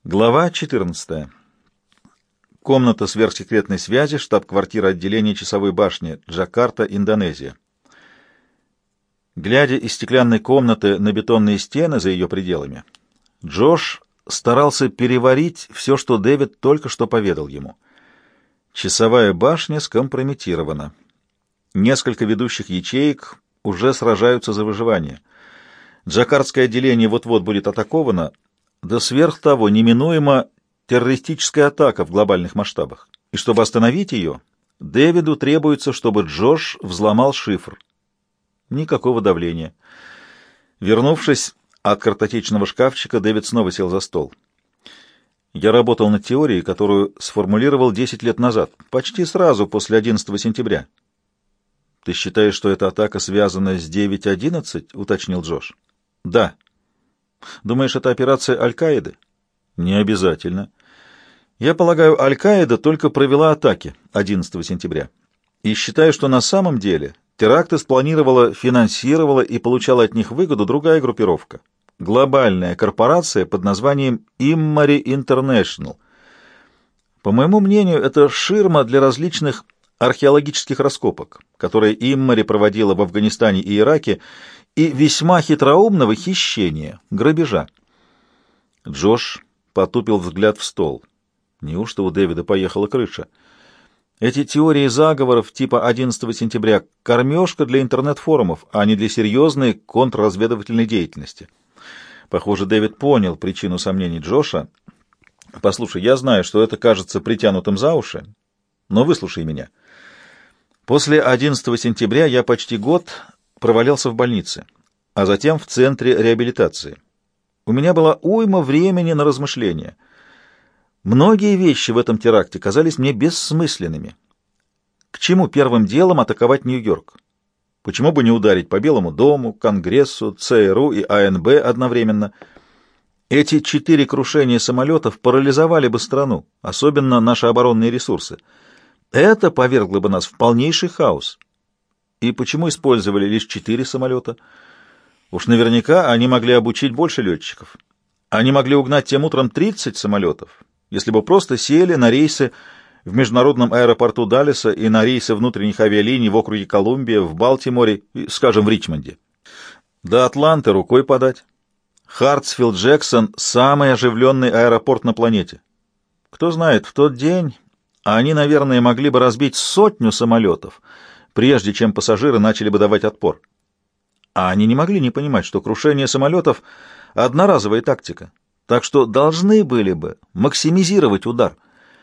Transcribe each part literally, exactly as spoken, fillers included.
Глава четырнадцатая. Комната сверхсекретной связи, штаб-квартира отделения часовой башни, Джакарта, Индонезия. Глядя из стеклянной комнаты на бетонные стены за ее пределами, Джош старался переварить все, что Дэвид только что поведал ему. Часовая башня скомпрометирована. Несколько ведущих ячеек уже сражаются за выживание. Джакартское отделение вот-вот будет атаковано, да сверх того неминуема террористическая атака в глобальных масштабах. И чтобы остановить ее, Дэвиду требуется, чтобы Джош взломал шифр. Никакого давления. Вернувшись от картотечного шкафчика, Дэвид снова сел за стол. Я работал над теорией, которую сформулировал десять лет назад, почти сразу после одиннадцатого сентября. «Ты считаешь, что эта атака связана с девять одиннадцать?» — уточнил Джош. «Да». «Думаешь, это операция Аль-Каиды?» «Не обязательно. Я полагаю, Аль-Каида только провела атаки одиннадцатого сентября. И считаю, что на самом деле теракты спланировала, финансировала и получала от них выгоду другая группировка. Глобальная корпорация под названием Иммари Интернешнл. По моему мнению, это ширма для различных археологических раскопок, которые Иммари проводила в Афганистане и Ираке, и весьма хитроумного хищения, грабежа. Джош потупил взгляд в стол. Неужто у Дэвида поехала крыша? Эти теории заговоров типа одиннадцатого сентября — кормежка для интернет-форумов, а не для серьезной контрразведывательной деятельности. Похоже, Дэвид понял причину сомнений Джоша. «Послушай, я знаю, что это кажется притянутым за уши, но выслушай меня. После одиннадцатого сентября я почти год провалялся в больнице, а затем в центре реабилитации. У меня была уйма времени на размышления. Многие вещи в этом теракте казались мне бессмысленными. К чему первым делом атаковать Нью-Йорк? Почему бы не ударить по Белому дому, Конгрессу, ЦРУ и АНБ одновременно? Эти четыре крушения самолетов парализовали бы страну, особенно наши оборонные ресурсы. Это повергло бы нас в полнейший хаос. И почему использовали лишь четыре самолета? Уж наверняка они могли обучить больше летчиков. Они могли угнать тем утром тридцать самолетов, если бы просто сели на рейсы в международном аэропорту Даллеса и на рейсы внутренних авиалиний в округе Колумбия, в Балтиморе и, скажем, в Ричмонде. До Атланты рукой подать. Хартсфилд-Джексон — самый оживленный аэропорт на планете. Кто знает, в тот день они, наверное, могли бы разбить сотню самолетов, прежде чем пассажиры начали бы давать отпор. А они не могли не понимать, что крушение самолетов — одноразовая тактика, так что должны были бы максимизировать удар.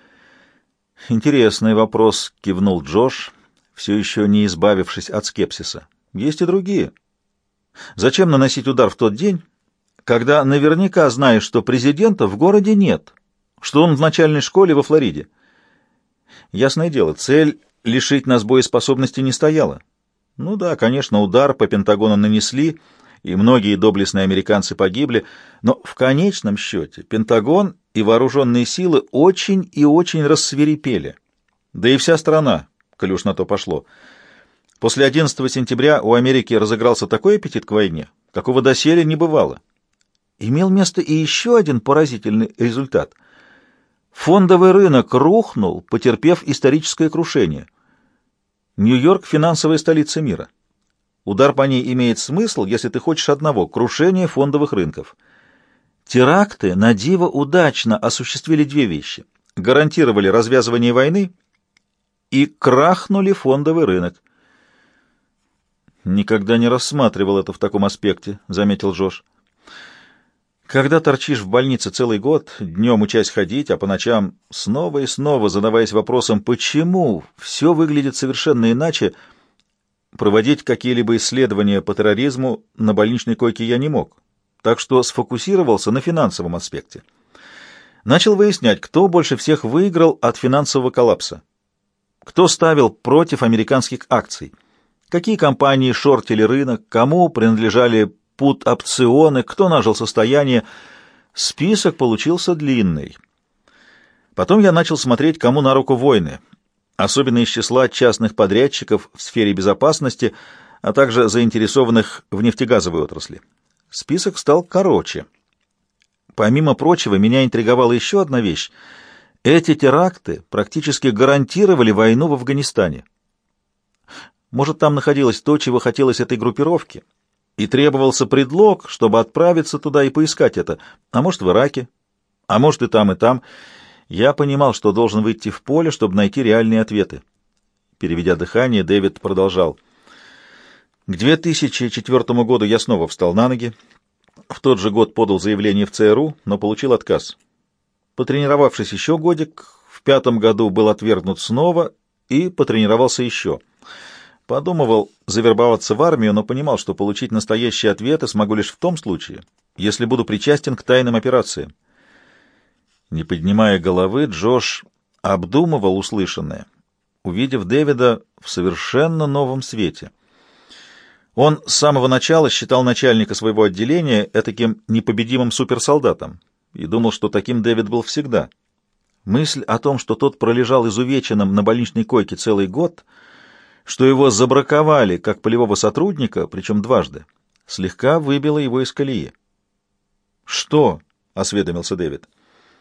«Интересный вопрос», — кивнул Джош, все еще не избавившись от скепсиса. «Есть и другие. Зачем наносить удар в тот день, когда наверняка знаешь, что президента в городе нет, что он в начальной школе во Флориде? Ясное дело, цель лишить нас боеспособности не стояла. Ну да, конечно, удар по Пентагону нанесли, и многие доблестные американцы погибли, но в конечном счете Пентагон и вооруженные силы очень и очень рассвирепели. Да и вся страна, коль уж на то пошло. После одиннадцатого сентября у Америки разыгрался такой аппетит к войне, какого доселе не бывало. Имел место и еще один поразительный результат. Фондовый рынок рухнул, потерпев историческое крушение. Нью-Йорк — финансовая столица мира. Удар по ней имеет смысл, если ты хочешь одного — крушения фондовых рынков. Теракты на диво удачно осуществили две вещи: гарантировали развязывание войны и крахнули фондовый рынок. «Никогда не рассматривал это в таком аспекте», — заметил Джош. «Когда торчишь в больнице целый год, днем учась ходить, а по ночам снова и снова задаваясь вопросом, почему все выглядит совершенно иначе, проводить какие-либо исследования по терроризму на больничной койке я не мог, так что сфокусировался на финансовом аспекте. Начал выяснять, кто больше всех выиграл от финансового коллапса, кто ставил против американских акций, какие компании шортили рынок, кому принадлежали пут-опционы, кто нажил состояние. Список получился длинный. Потом я начал смотреть, кому на руку войны, особенно из числа частных подрядчиков в сфере безопасности, а также заинтересованных в нефтегазовой отрасли. Список стал короче. Помимо прочего, меня интриговала еще одна вещь. Эти теракты практически гарантировали войну в Афганистане. Может, там находилось то, чего хотелось этой группировке, и требовался предлог, чтобы отправиться туда и поискать это, а может, в Ираке, а может, и там, и там. Я понимал, что должен выйти в поле, чтобы найти реальные ответы. Переведя дыхание, Дэвид продолжал. К две тысячи четвёртому году я снова встал на ноги. В тот же год подал заявление в ЦРУ, но получил отказ. Потренировавшись еще годик, в пятом году был отвергнут снова и потренировался еще. Подумывал завербоваться в армию, но понимал, что получить настоящие ответы смогу лишь в том случае, если буду причастен к тайным операциям. Не поднимая головы, Джош обдумывал услышанное, увидев Дэвида в совершенно новом свете. Он с самого начала считал начальника своего отделения этаким непобедимым суперсолдатом и думал, что таким Дэвид был всегда. Мысль о том, что тот пролежал изувеченным на больничной койке целый год, что его забраковали как полевого сотрудника, причем дважды, слегка выбила его из колеи. «Что?» — осведомился Дэвид.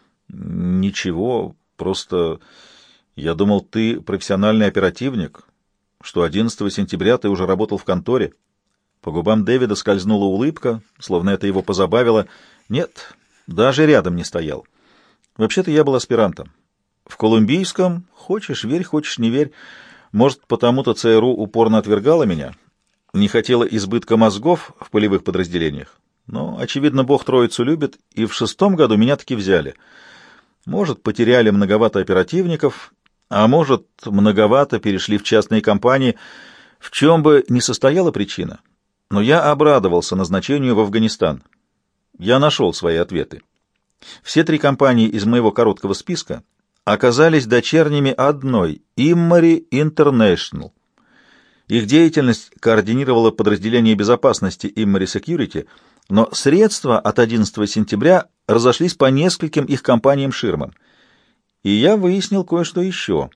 «Ничего, просто я думал, ты профессиональный оперативник, что одиннадцатого сентября ты уже работал в конторе». По губам Дэвида скользнула улыбка, словно это его позабавило. «Нет, даже рядом не стоял. Вообще-то я был аспирантом. В Колумбийском, хочешь верь, хочешь не верь. Может, потому-то ЦРУ упорно отвергала меня, не хотела избытка мозгов в полевых подразделениях. Но, очевидно, Бог Троицу любит, и в шестом году меня таки взяли. Может, потеряли многовато оперативников, а может, многовато перешли в частные компании. В чем бы ни состояла причина, но я обрадовался назначению в Афганистан. Я нашел свои ответы. Все три компании из моего короткого списка оказались дочерними одной — Imari International. Их деятельность координировало подразделение безопасности Imari Security, но средства от одиннадцатого сентября разошлись по нескольким их компаниям-ширмам. И я выяснил кое-что еще.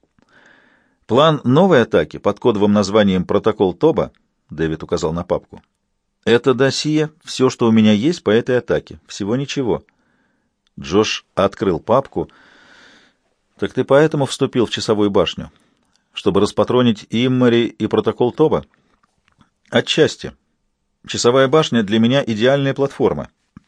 План новой атаки под кодовым названием «Протокол Тоба», Дэвид указал на папку, это досье, все, что у меня есть по этой атаке. Всего ничего. Джош открыл папку. Так ты поэтому вступил в часовую башню? Чтобы распатронить Иммари и протокол Тоба? Отчасти. Часовая башня для меня идеальная платформа.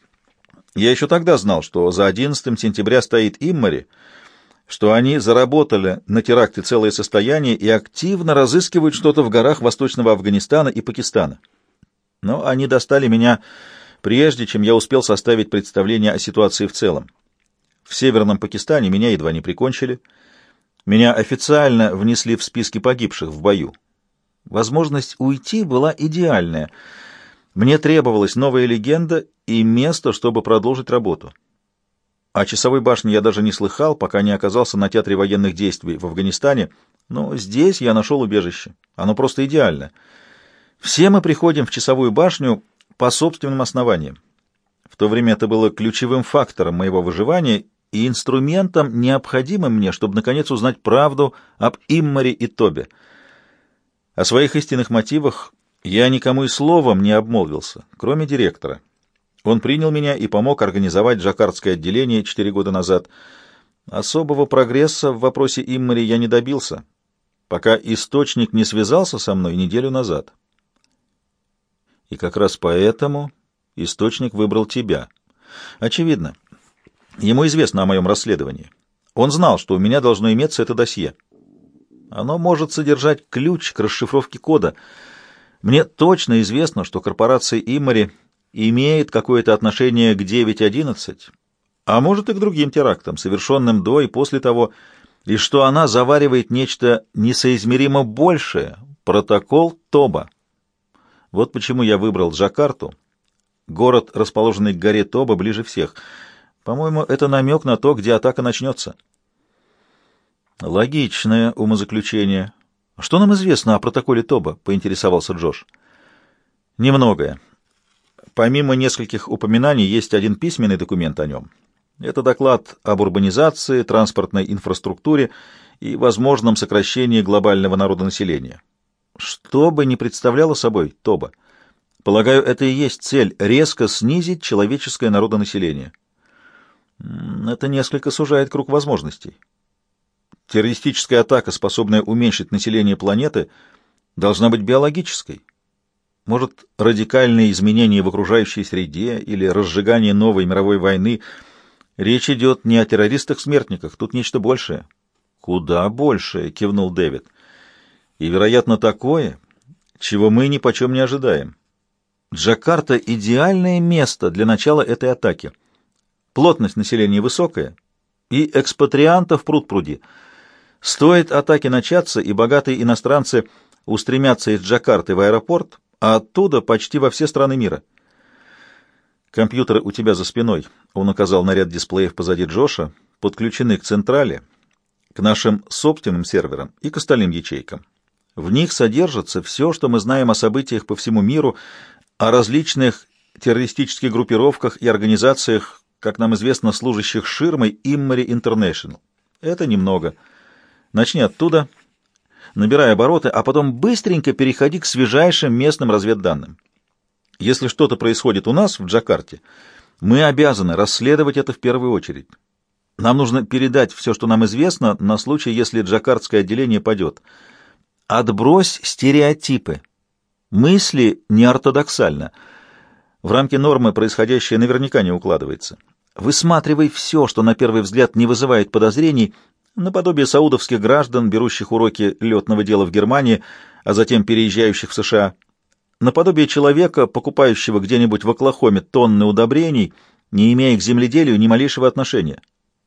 Я еще тогда знал, что за одиннадцатого сентября стоит Иммари, что они заработали на теракте целое состояние и активно разыскивают что-то в горах Восточного Афганистана и Пакистана. Но они достали меня прежде, чем я успел составить представление о ситуации в целом. В Северном Пакистане меня едва не прикончили. Меня официально внесли в списки погибших в бою. Возможность уйти была идеальная. Мне требовалась новая легенда и место, чтобы продолжить работу. О часовой башне я даже не слыхал, пока не оказался на театре военных действий в Афганистане, но здесь я нашел убежище. Оно просто идеально. Все мы приходим в часовую башню по собственным основаниям. В то время это было ключевым фактором моего выживания и инструментом, необходимым мне, чтобы наконец узнать правду об Иммари и Тобе. О своих истинных мотивах я никому и словом не обмолвился, кроме директора. Он принял меня и помог организовать джакартское отделение четыре года назад. Особого прогресса в вопросе Иммари я не добился, пока источник не связался со мной неделю назад. И как раз поэтому источник выбрал тебя. Очевидно, ему известно о моем расследовании. Он знал, что у меня должно иметься это досье. Оно может содержать ключ к расшифровке кода. Мне точно известно, что корпорация Иммари имеет какое-то отношение к девять одиннадцать, а может и к другим терактам, совершенным до и после того, и что она заваривает нечто несоизмеримо большее — протокол Тоба. Вот почему я выбрал Джакарту, город, расположенный к горе Тоба, ближе всех. По-моему, это намек на то, где атака начнется. Логичное умозаключение. Что нам известно о протоколе Тоба? — поинтересовался Джош. Немногое. Помимо нескольких упоминаний, есть один письменный документ о нем. Это доклад об урбанизации, транспортной инфраструктуре и возможном сокращении глобального народонаселения. Что бы ни представляло собой Тоба, полагаю, это и есть цель — резко снизить человеческое народонаселение. М, Это несколько сужает круг возможностей. Террористическая атака, способная уменьшить население планеты, должна быть биологической. Может, радикальные изменения в окружающей среде или разжигание новой мировой войны. Речь идет не о террористах-смертниках, тут нечто большее. Куда большее, кивнул Дэвид. И, вероятно, такое, чего мы ни почем не ожидаем. Джакарта — идеальное место для начала этой атаки. Плотность населения высокая, и экспатриантов пруд-пруди. Стоит атаке начаться, и богатые иностранцы устремятся из Джакарты в аэропорт, а оттуда почти во все страны мира. «Компьютеры у тебя за спиной», — он указал на ряд дисплеев позади Джоша, подключены к централе, к нашим собственным серверам и к остальным ячейкам. В них содержится все, что мы знаем о событиях по всему миру, о различных террористических группировках и организациях, как нам известно, служащих ширмой Immery International. Это немного. Начни оттуда, набирай обороты, а потом быстренько переходи к свежайшим местным разведданным. Если что-то происходит у нас в Джакарте, мы обязаны расследовать это в первую очередь. Нам нужно передать все, что нам известно, на случай, если джакартское отделение падет. Отбрось стереотипы. Мысли неортодоксально. В рамки нормы происходящее наверняка не укладывается. Высматривай все, что на первый взгляд не вызывает подозрений, наподобие саудовских граждан, берущих уроки летного дела в Германии, а затем переезжающих в США, наподобие человека, покупающего где-нибудь в Оклахоме тонны удобрений, не имея к земледелию ни малейшего отношения.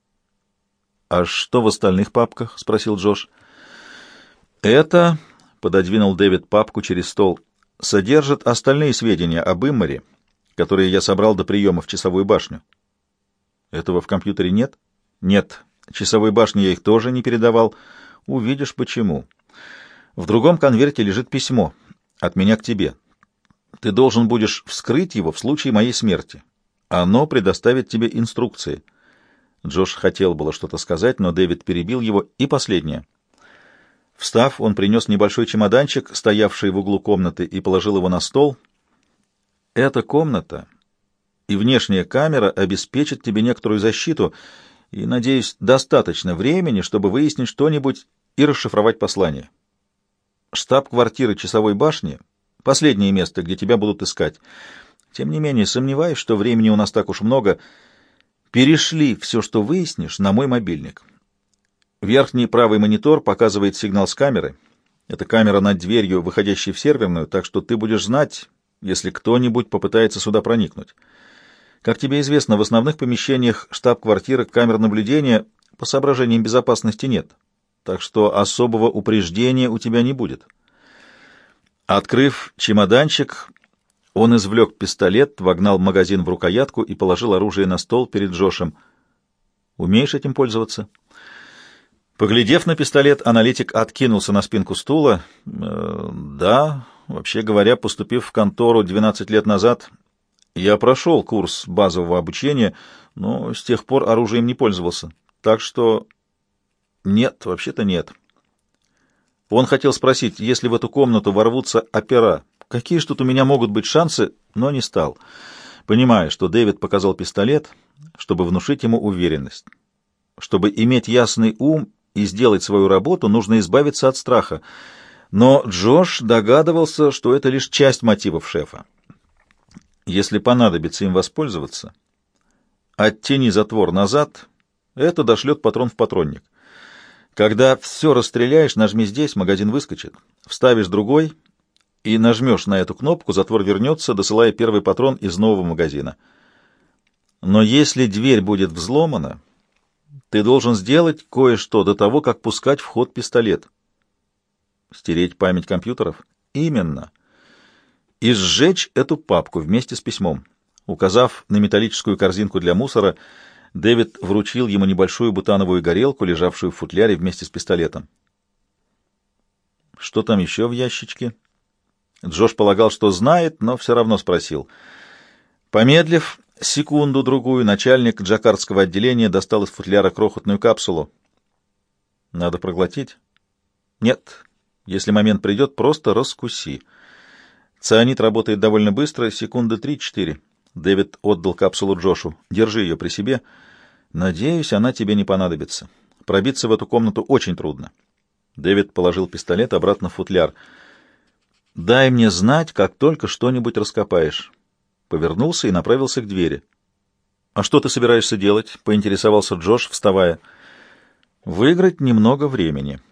— А что в остальных папках? — спросил Джош. — Это, — пододвинул Дэвид папку через стол, — содержит остальные сведения об Иммере, которые я собрал до приема в часовую башню. — Этого в компьютере нет? — Нет. Часовой башне я их тоже не передавал. Увидишь, почему. В другом конверте лежит письмо от меня к тебе. Ты должен будешь вскрыть его в случае моей смерти. Оно предоставит тебе инструкции. Джош хотел было что-то сказать, но Дэвид перебил его. И последнее. Встав, он принес небольшой чемоданчик, стоявший в углу комнаты, и положил его на стол. Эта комната и внешняя камера обеспечат тебе некоторую защиту и, надеюсь, достаточно времени, чтобы выяснить что-нибудь и расшифровать послание. Штаб-квартиры часовой башни — последнее место, где тебя будут искать. Тем не менее, сомневаюсь, что времени у нас так уж много. Перешли все, что выяснишь, на мой мобильник. Верхний правый монитор показывает сигнал с камеры. Это камера над дверью, выходящей в серверную, так что ты будешь знать, если кто-нибудь попытается сюда проникнуть. Как тебе известно, в основных помещениях штаб-квартиры камер наблюдения по соображениям безопасности нет, так что особого упреждения у тебя не будет. Открыв чемоданчик, он извлек пистолет, вогнал магазин в рукоятку и положил оружие на стол перед Джошем. «Умеешь этим пользоваться?» Поглядев на пистолет, аналитик откинулся на спинку стула. «Э, «Да, вообще говоря, поступив в контору двенадцать лет назад, я прошел курс базового обучения, но с тех пор оружием не пользовался. Так что нет, вообще-то нет». Он хотел спросить, если в эту комнату ворвутся опера, какие ж тут у меня могут быть шансы, но не стал, понимая, что Дэвид показал пистолет, чтобы внушить ему уверенность. Чтобы иметь ясный ум и сделать свою работу, нужно избавиться от страха. Но Джош догадывался, что это лишь часть мотивов шефа. Если понадобится им воспользоваться, оттяни затвор назад, это дошлет патрон в патронник. Когда все расстреляешь, нажми здесь, магазин выскочит. Вставишь другой и нажмешь на эту кнопку, затвор вернется, досылая первый патрон из нового магазина. Но если дверь будет взломана, ты должен сделать кое-что до того, как пускать в ход пистолет. Стереть память компьютеров? Именно. И сжечь эту папку вместе с письмом. Указав на металлическую корзинку для мусора, Дэвид вручил ему небольшую бутановую горелку, лежавшую в футляре вместе с пистолетом. Что там еще в ящичке? Джош полагал, что знает, но все равно спросил. Помедлив секунду-другую, начальник джакартского отделения достал из футляра крохотную капсулу. Надо проглотить? Нет. Если момент придет, просто раскуси. Цианид работает довольно быстро, секунды три-четыре. Дэвид отдал капсулу Джошу. Держи ее при себе. Надеюсь, она тебе не понадобится. Пробиться в эту комнату очень трудно. Дэвид положил пистолет обратно в футляр. «Дай мне знать, как только что-нибудь раскопаешь». Повернулся и направился к двери. «А что ты собираешься делать?» — поинтересовался Джош, вставая. «Выиграть немного времени».